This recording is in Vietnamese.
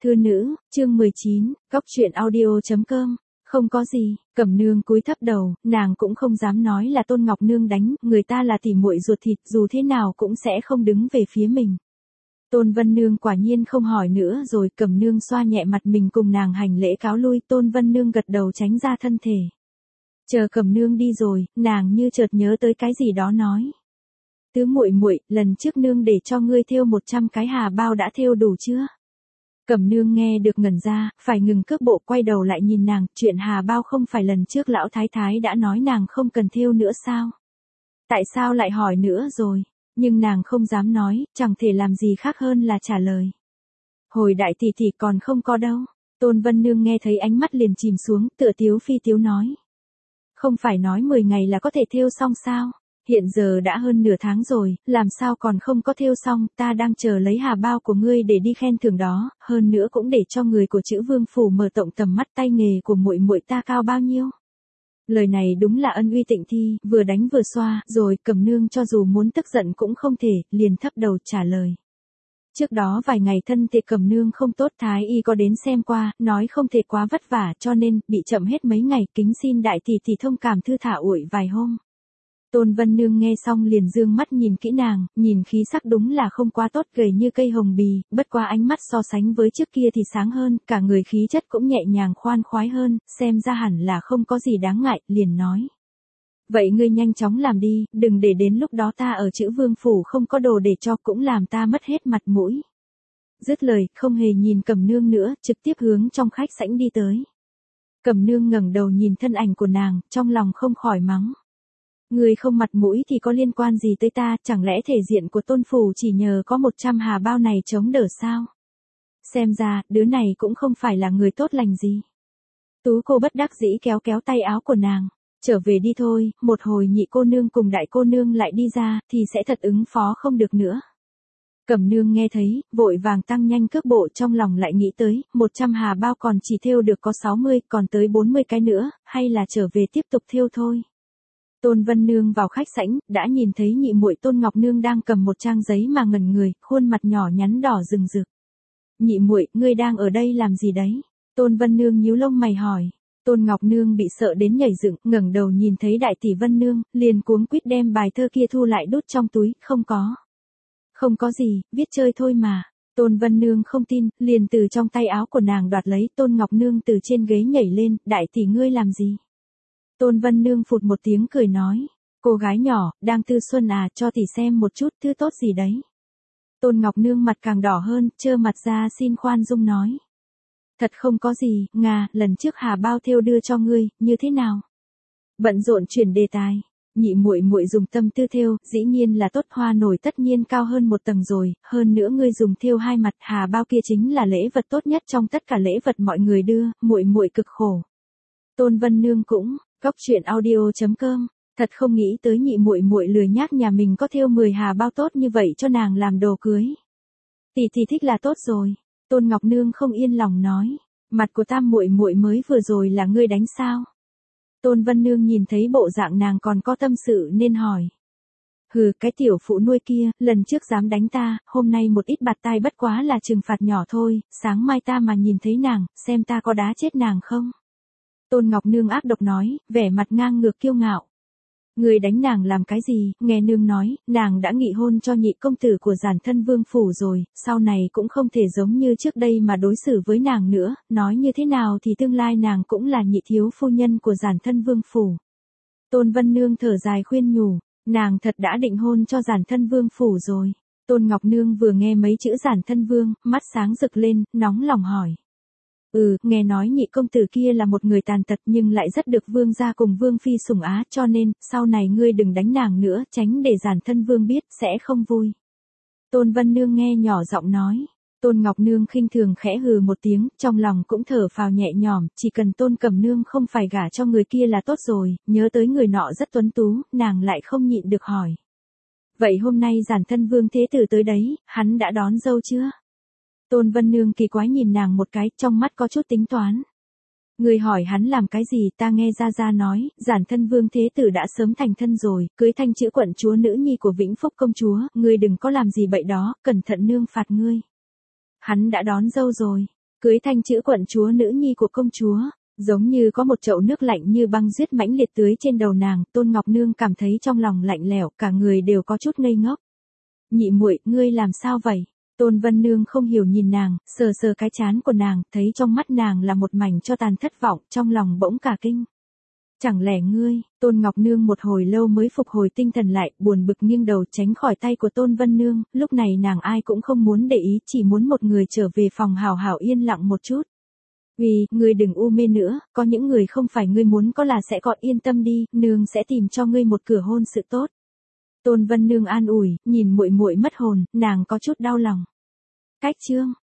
Thư nữ, chương 19, góc chuyện audio.com. Không có gì, Cẩm Nương cúi thấp đầu, nàng cũng không dám nói là Tôn Ngọc Nương đánh, người ta là tỉ muội ruột thịt, dù thế nào cũng sẽ không đứng về phía mình. Tôn Vân Nương quả nhiên không hỏi nữa rồi, Cẩm Nương xoa nhẹ mặt mình cùng nàng hành lễ cáo lui, Tôn Vân Nương gật đầu tránh ra thân thể. Chờ Cẩm Nương đi rồi, nàng như chợt nhớ tới cái gì đó nói. Tứ muội muội, lần trước nương để cho ngươi thêu 100 cái hà bao đã thêu đủ chưa? Cẩm Nương nghe được ngẩn ra, phải ngừng cước bộ quay đầu lại nhìn nàng, chuyện hà bao không phải lần trước lão thái thái đã nói nàng không cần thêu nữa sao? Tại sao lại hỏi nữa rồi? Nhưng nàng không dám nói, chẳng thể làm gì khác hơn là trả lời. Hồi đại tỷ tỷ còn không có đâu. Tôn Vân Nương nghe thấy ánh mắt liền chìm xuống, tựa tiếu phi tiếu nói. Không phải nói 10 ngày là có thể thêu xong sao? Hiện giờ đã hơn nửa tháng rồi, làm sao còn không có thêu xong, ta đang chờ lấy hà bao của ngươi để đi khen thưởng đó, hơn nữa cũng để cho người của chữ Vương phủ mở rộng tầm mắt, tay nghề của muội muội ta cao bao nhiêu. Lời này đúng là ân uy tịnh thi, vừa đánh vừa xoa, rồi Cẩm Nương cho dù muốn tức giận cũng không thể, liền thấp đầu trả lời. Trước đó vài ngày thân thể Cẩm Nương không tốt, thái y có đến xem qua, nói không thể quá vất vả cho nên, bị chậm hết mấy ngày, kính xin đại tỷ tỷ thông cảm thư thả ủi vài hôm. Tôn Vân Nương nghe xong liền dương mắt nhìn kỹ nàng, nhìn khí sắc đúng là không quá tốt, gầy như cây hồng bì, bất qua ánh mắt so sánh với trước kia thì sáng hơn, cả người khí chất cũng nhẹ nhàng khoan khoái hơn, xem ra hẳn là không có gì đáng ngại, liền nói. Vậy ngươi nhanh chóng làm đi, đừng để đến lúc đó ta ở chữ Vương phủ không có đồ để cho, cũng làm ta mất hết mặt mũi. Dứt lời, không hề nhìn Cẩm Nương nữa, trực tiếp hướng trong khách sảnh đi tới. Cẩm Nương ngẩng đầu nhìn thân ảnh của nàng, trong lòng không khỏi mắng. Người không mặt mũi thì có liên quan gì tới ta, chẳng lẽ thể diện của Tôn phủ chỉ nhờ có 100 hà bao này chống đỡ sao? Xem ra, đứa này cũng không phải là người tốt lành gì. Tú cô bất đắc dĩ kéo kéo tay áo của nàng. Trở về đi thôi, một hồi nhị cô nương cùng đại cô nương lại đi ra, thì sẽ thật ứng phó không được nữa. Cẩm Nương nghe thấy, vội vàng tăng nhanh cước bộ, trong lòng lại nghĩ tới, 100 hà bao còn chỉ thêu được có 60, còn tới 40 cái nữa, hay là trở về tiếp tục thêu thôi. Tôn Vân Nương vào khách sảnh, đã nhìn thấy nhị muội Tôn Ngọc Nương đang cầm một trang giấy mà ngẩn người, khuôn mặt nhỏ nhắn đỏ rừng rực. Nhị muội, ngươi đang ở đây làm gì đấy? Tôn Vân Nương nhíu lông mày hỏi. Tôn Ngọc Nương bị sợ đến nhảy dựng, ngẩng đầu nhìn thấy đại tỷ Vân Nương, liền cuống quýt đem bài thơ kia thu lại đút trong túi, không có. Không có gì, viết chơi thôi mà. Tôn Vân Nương không tin, liền từ trong tay áo của nàng đoạt lấy, Tôn Ngọc Nương từ trên ghế nhảy lên, đại tỷ ngươi làm gì? Tôn Vân Nương phụt một tiếng cười nói, cô gái nhỏ, đang tư xuân à, cho tỷ xem một chút thư tốt gì đấy. Tôn Ngọc Nương mặt càng đỏ hơn, trơ mặt ra xin khoan dung nói. Thật không có gì, Nga, lần trước hà bao thêu đưa cho ngươi, như thế nào? Bận rộn chuyển đề tài. Nhị muội muội dùng tâm tư thêu, dĩ nhiên là tốt, hoa nổi tất nhiên cao hơn một tầng rồi, hơn nữa ngươi dùng thêu hai mặt, hà bao kia chính là lễ vật tốt nhất trong tất cả lễ vật mọi người đưa, muội muội cực khổ. Tôn Vân Nương cũng, góc chuyện audio.com, thật không nghĩ tới nhị muội muội lười nhác nhà mình có thêu 10 hà bao tốt như vậy cho nàng làm đồ cưới. Tỷ tỷ thích là tốt rồi. Tôn Ngọc Nương không yên lòng nói, mặt của tam muội muội mới vừa rồi là ngươi đánh sao? Tôn Vân Nương nhìn thấy bộ dạng nàng còn có tâm sự nên hỏi. Hừ, cái tiểu phụ nuôi kia, lần trước dám đánh ta, hôm nay một ít bạt tai bất quá là trừng phạt nhỏ thôi, sáng mai ta mà nhìn thấy nàng, xem ta có đá chết nàng không? Tôn Ngọc Nương ác độc nói, vẻ mặt ngang ngược kiêu ngạo. Người đánh nàng làm cái gì, nghe nương nói, nàng đã nghị hôn cho nhị công tử của giản thân Vương phủ rồi, sau này cũng không thể giống như trước đây mà đối xử với nàng nữa, nói như thế nào thì tương lai nàng cũng là nhị thiếu phu nhân của giản thân Vương phủ. Tôn Vân Nương thở dài khuyên nhủ, nàng thật đã định hôn cho giản thân Vương phủ rồi. Tôn Ngọc Nương vừa nghe mấy chữ giản thân Vương, mắt sáng rực lên, nóng lòng hỏi. Nghe nói nhị công tử kia là một người tàn tật nhưng lại rất được vương gia cùng vương phi sủng á, cho nên, sau này ngươi đừng đánh nàng nữa, tránh để giản thân vương biết, sẽ không vui. Tôn Vân Nương nghe nhỏ giọng nói. Tôn Ngọc Nương khinh thường khẽ hừ một tiếng, trong lòng cũng thở phào nhẹ nhõm, chỉ cần Tôn Cẩm Nương không phải gả cho người kia là tốt rồi, nhớ tới người nọ rất tuấn tú, nàng lại không nhịn được hỏi. Vậy hôm nay giản thân vương thế tử tới đấy, hắn đã đón dâu chưa? Tôn Vân Nương kỳ quái nhìn nàng một cái, trong mắt có chút tính toán. Người hỏi hắn làm cái gì, ta nghe ra nói, giản thân Vương thế tử đã sớm thành thân rồi, cưới Thanh Chữ quận chúa nữ nhi của Vĩnh Phúc công chúa, ngươi đừng có làm gì bậy đó, cẩn thận nương phạt ngươi. Hắn đã đón dâu rồi. Cưới thanh chữ quận chúa nữ nhi của công chúa, giống như có một chậu nước lạnh như băng giết mãnh liệt tưới trên đầu nàng, Tôn Ngọc Nương cảm thấy trong lòng lạnh lẽo, cả người đều có chút ngây ngốc. Nhị muội, ngươi làm sao vậy? Tôn Vân Nương không hiểu nhìn nàng, sờ sờ cái trán của nàng, thấy trong mắt nàng là một mảnh cho tàn thất vọng, trong lòng bỗng cả kinh. Chẳng lẽ ngươi, Tôn Ngọc Nương một hồi lâu mới phục hồi tinh thần lại, buồn bực nghiêng đầu tránh khỏi tay của Tôn Vân Nương, lúc này nàng ai cũng không muốn để ý, chỉ muốn một người trở về phòng hào hào yên lặng một chút. Vì, ngươi đừng u mê nữa, có những người không phải ngươi muốn có là sẽ có, yên tâm đi, nương sẽ tìm cho ngươi một cửa hôn sự tốt. Tôn Vân Nương an ủi, nhìn muội muội mất hồn, nàng có chút đau lòng. Cách chương